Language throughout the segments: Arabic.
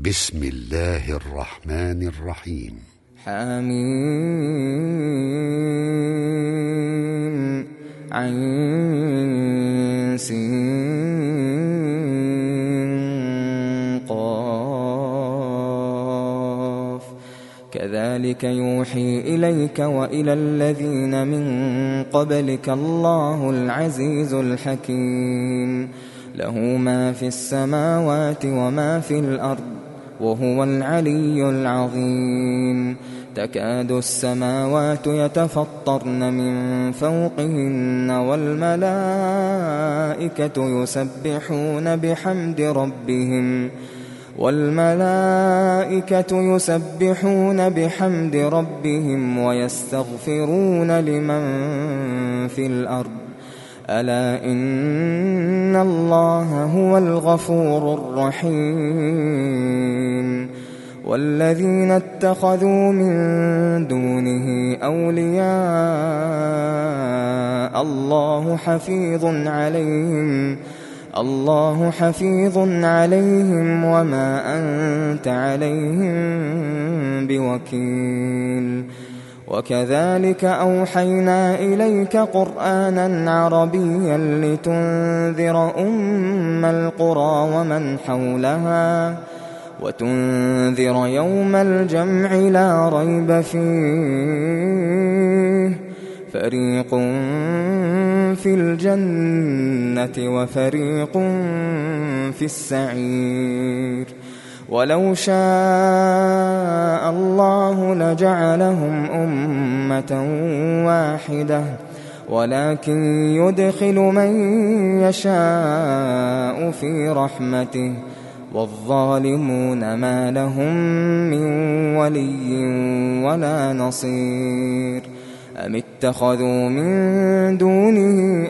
بسم الله الرحمن الرحيم. حميم عين سين قاف كذلك يوحي إليك وإلى الذين من قبلك الله العزيز الحكيم له ما في السماوات وما في الأرض وهو العلي العظيم تكاد السماوات يتفطرن من فوقهن والملائكة يسبحون بحمد ربهم ويستغفرون لمن في الأرض ألا إن الله هو الغفور الرحيم والذين اتخذوا من دونه أولياء الله حفيظ عليهم وما أنت عليهم بوكيل وكذلك أوحينا إليك قرآنا عربيا لتنذر أم القرى ومن حولها وتنذر يوم الجمع لا ريب فيه فريق في الجنة وفريق في السعير ولو شاء الله لجعلهم أمة واحدة ولكن يدخل من يشاء في رحمته والظالمون ما لهم من ولي ولا نصير أم اتخذوا من دونه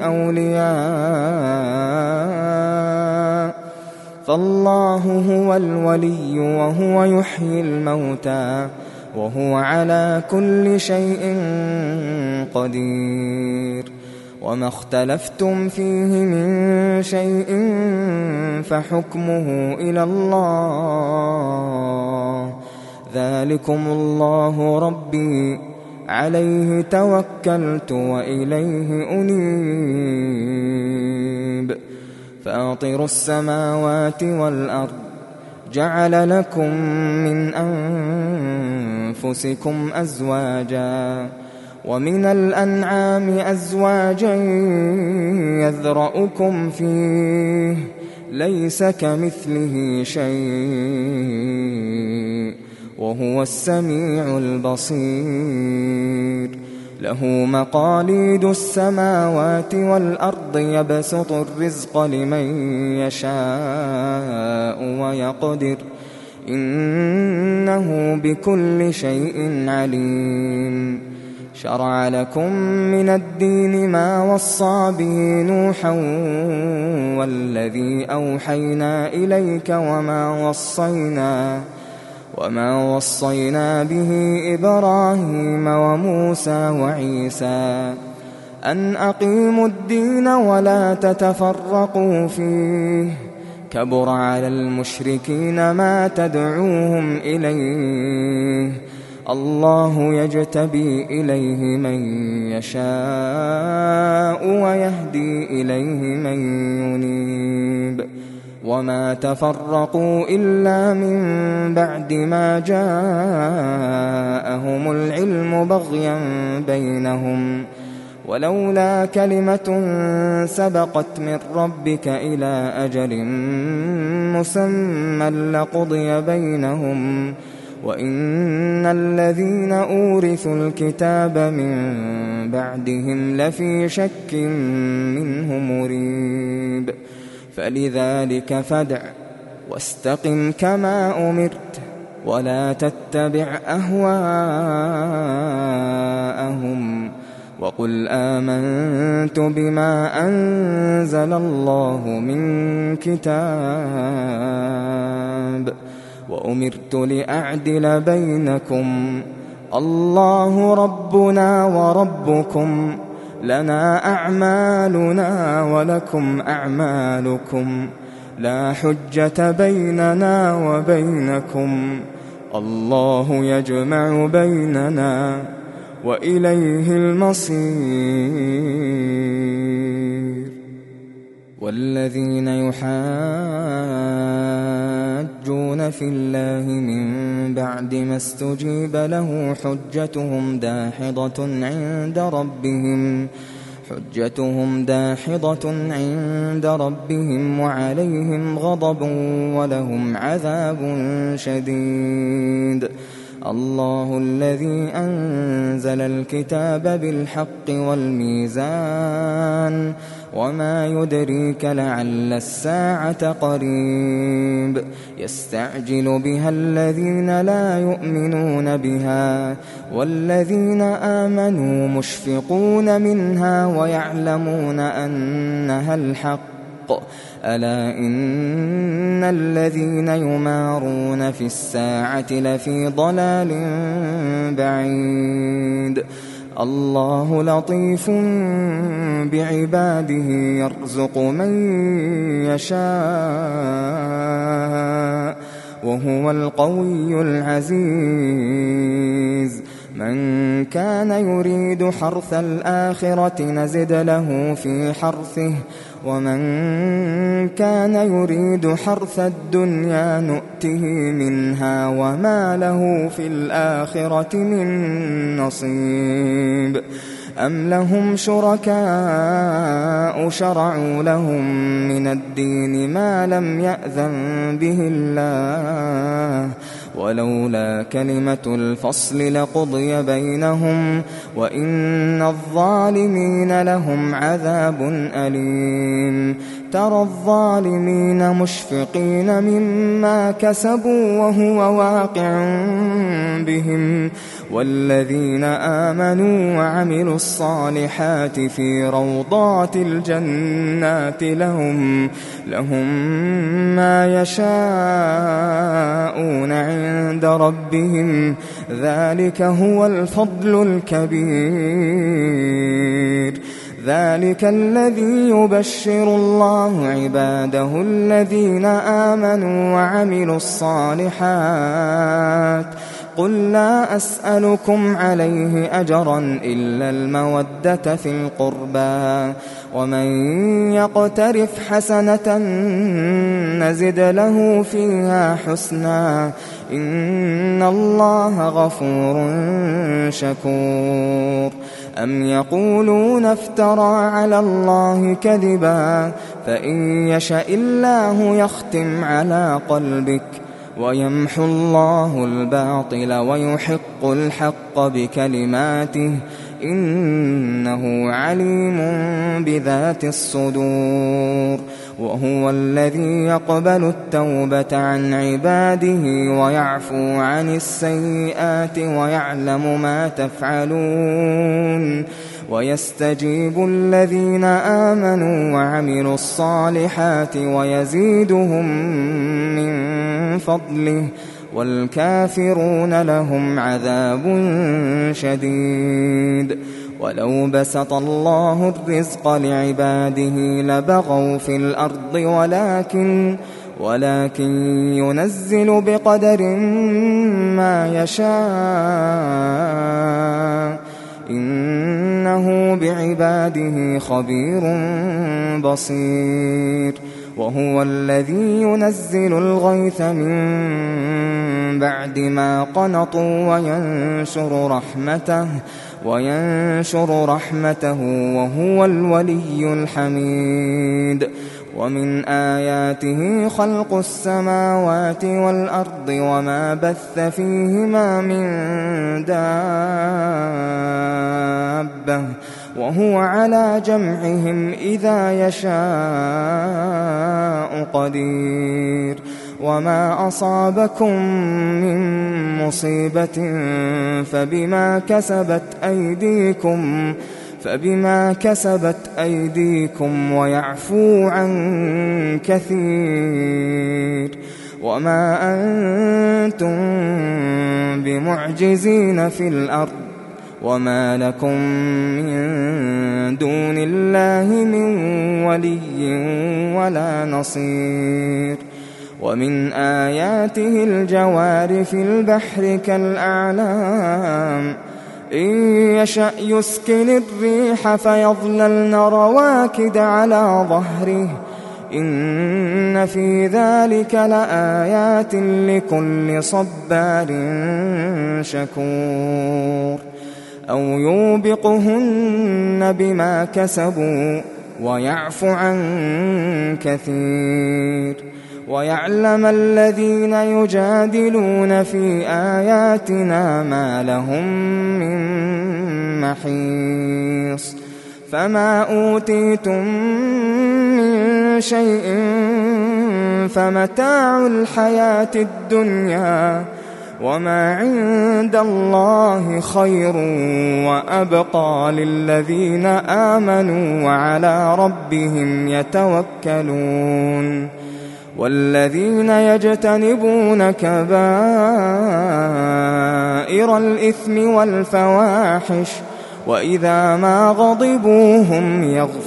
أولياء فالله هو الولي وهو يحيي الموتى وهو على كل شيء قدير وما اختلفتم فيه من شيء فحكمه إلى الله ذلكم الله ربي عليه توكلت وإليه أنيب فاطر السماوات والأرض جعل لكم من أنفسكم أزواجا ومن الأنعام أزواجا يذرأكم فيه ليس كمثله شيء وهو السميع البصير له مقاليد السماوات والأرض يبسط الرزق لمن يشاء ويقدر إنه بكل شيء عليم شرع لكم من الدين ما وصى به نوحا والذي أوحينا إليك وما وصينا به إبراهيم وموسى وعيسى أن أقيموا الدين ولا تتفرقوا فيه كبر على المشركين ما تدعوهم إليه الله يجتبي إليه من يشاء ويهدي إليه من ينيب وما تفرقوا إلا من بعد ما جاءهم العلم بغيا بينهم ولولا كلمة سبقت من ربك إلى أجل مسمى لقضي بينهم وإن الذين أورثوا الكتاب من بعدهم لفي شك منه مريب فلذلك فادع واستقم كما أمرت ولا تتبع أهواءهم وقل آمنت بما أنزل الله من كتاب وأمرت لأعدل بينكم الله ربنا وربكم لنا أعمالنا ولكم أعمالكم لا حجة بيننا وبينكم الله يجمع بيننا وإليه المصير. والذين يحاجون في الله من بعد ما استجيب له حجتهم داحضة عند ربهم وعليهم غضب ولهم عذاب شديد. الله الذي أنزل الكتاب بالحق والميزان وما يدريك لعل الساعة قريب. يستعجل بها الذين لا يؤمنون بها والذين آمنوا مشفقون منها ويعلمون أنها الحق. ألا إن الذين يمارون في الساعة لفي ضلال بعيد. الله لطيف بعباده يرزق من يشاء وهو القوي العزيز. من كان يريد حرث الآخرة نزد له في حرثه ومن كان يريد حرث الدنيا نؤته منها وما له في الآخرة من نصيب. أم لهم شركاء شرعوا لهم من الدين ما لم يأذن به الله ولولا كلمة الفصل لقضي بينهم وإن الظالمين لهم عذاب أليم. ترى الظالمين مشفقين مما كسبوا وهو واقع بهم والذين آمنوا وعملوا الصالحات في روضات الجنات لهم ما يشاءون عند ربهم ذلك هو الفضل الكبير. ذلك الذي يبشر الله عباده الذين آمنوا وعملوا الصالحات. قل لا أسألكم عليه أجرا إلا المودة في القربى ومن يقترف حسنة نزد له فيها حسنا إن الله غفور شكور. أم يقولون افترى على الله كذبا فإن يشاء الله يختم على قلبك ويمحو الله الباطل ويحق الحق بكلماته إنه عليم بذات الصدور. وهو الذي يقبل التوبة عن عباده ويعفو عن السيئات ويعلم ما تفعلون ويستجيب الذين آمنوا وعملوا الصالحات ويزيدهم من فضله والكافرون لهم عذاب شديد. ولو بسط الله الرزق لعباده لبغوا في الأرض ولكن ينزل بقدر ما يشاء إنه بعباده خبير بصير. وهو الذي ينزل الغيث من بعد ما قنطوا وينشر رحمته وهو الولي الحميد. ومن آياته خلق السماوات والأرض وما بث فيهما من دابة وهو على جمعهم إذا يشاء قدير. وما أصابكم من مصيبة فبما كسبت أيديكم ويعفو عن كثير. وما أنتم بمعجزين في الأرض وما لكم من دون الله من ولي ولا نصير ومن آياته الجوار في البحر كالأعلام إن يشأ يسكن الريح فيظللن رواكد على ظهره إن في ذلك لآيات لكل صبار شكور أو يوبقهن بما كسبوا ويعفو عن كثير ويعلم الذين يجادلون في آياتنا ما لهم من محيص فما أوتيتم من شيء فمتاع الحياة الدنيا وما عند الله خير وأبقى للذين آمنوا وعلى ربهم يتوكلون والذين يجتنبون كبائر الإثم والفواحش وإذا ما غضبوا هم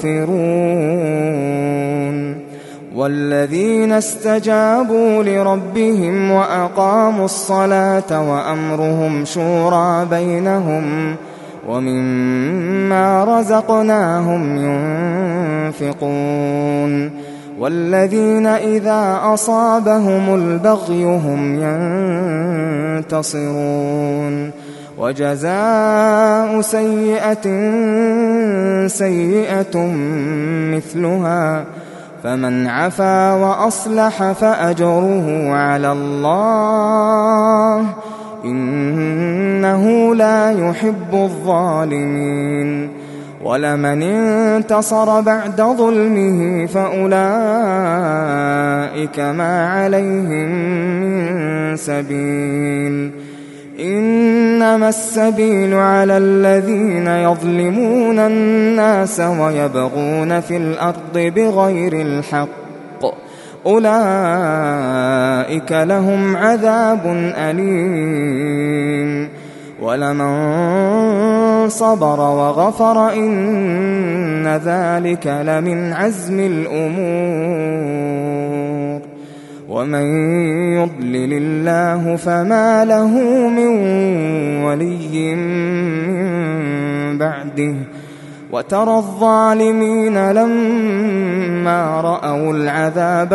يغفرون والذين استجابوا لربهم وأقاموا الصلاة وأمرهم شورى بينهم ومما رزقناهم ينفقون والذين إذا أصابهم البغي هم ينتصرون وجزاء سيئة سيئة مثلها فمن عفا وأصلح فأجره على الله إنه لا يحب الظالمين ولمن انتصر بعد ظلمه فأولئك ما عليهم من سبيل إنما السبيل على الذين يظلمون الناس ويبغون في الأرض بغير الحق أولئك لهم عذاب أليم ولمن صبر وغفر إن ذلك لمن عزم الأمور ومن يضلل الله فما له من ولي من بعده وترى الظالمين لما رأوا العذاب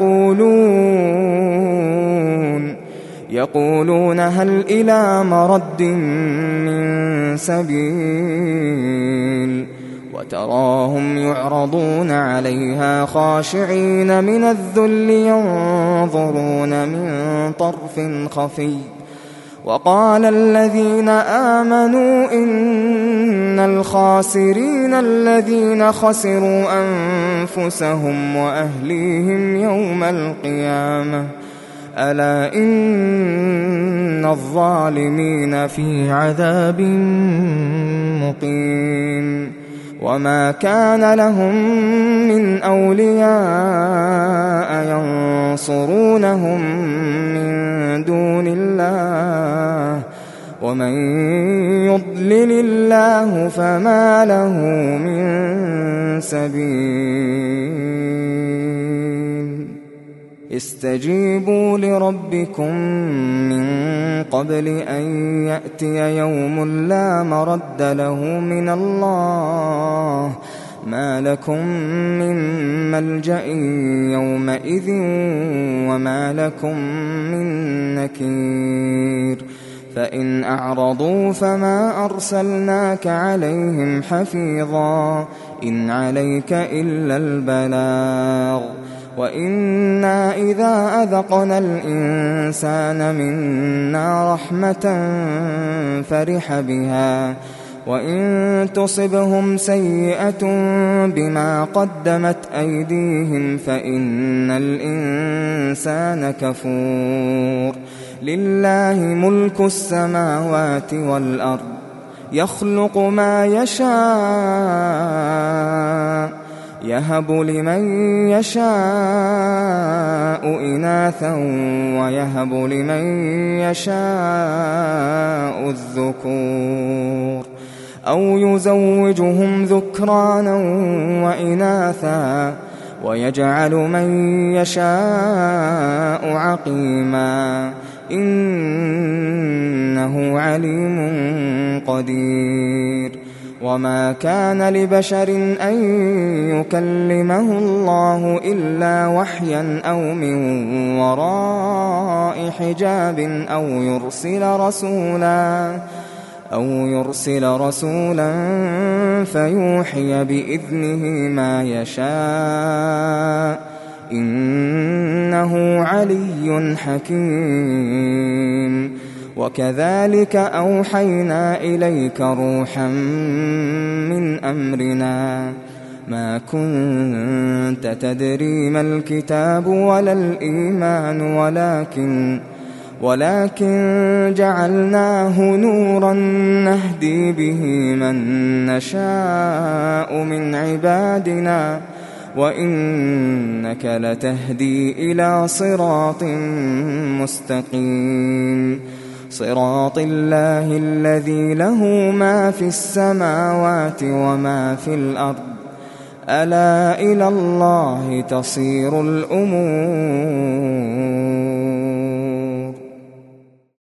يقولون هل إلى مرد من سبيل وتراهم يعرضون عليها خاشعين من الذل ينظرون من طرف خفي وقال الذين آمنوا إن الخاسرين الذين خسروا أنفسهم وأهليهم يوم القيامة ألا إن الظالمين في عذاب مقيم وما كان لهم من أولياء ينصرونهم من دون الله ومن يضلل الله فما له من سبيل استجيبوا لربكم من قبل أن يأتي يوم لا مرد له من الله ما لكم من ملجأ يومئذ وما لكم من نكير فإن أعرضوا فما أرسلناك عليهم حفيظا إن عليك إلا البلاغ وإنا إذا أذقنا الإنسان منا رحمة فرح بها وإن تصبهم سيئة بما قدمت أيديهم فإن الإنسان كفور لله ملك السماوات والأرض يخلق ما يشاء يهب لمن يشاء إناثا ويهب لمن يشاء الذكور أو يزوجهم ذكرانا وإناثا ويجعل من يشاء عقيما إنه عليم قدير. وما كان لبشر أن يكلمه الله إلا وحيا أو من وراء حجاب أو يرسل رسولا فيوحي بإذنه ما يشاء إنه علي حكيم. وكذلك أوحينا إليك روحا من أمرنا ما كنت تدري ما الكتاب ولا الإيمان ولكن جعلناه نورا نهدي به من نشاء من عبادنا وإنك لتهدي إلى صراط مستقيم صراط الله الذي له ما في السماوات وما في الأرض ألا إلى الله تصير الأمور.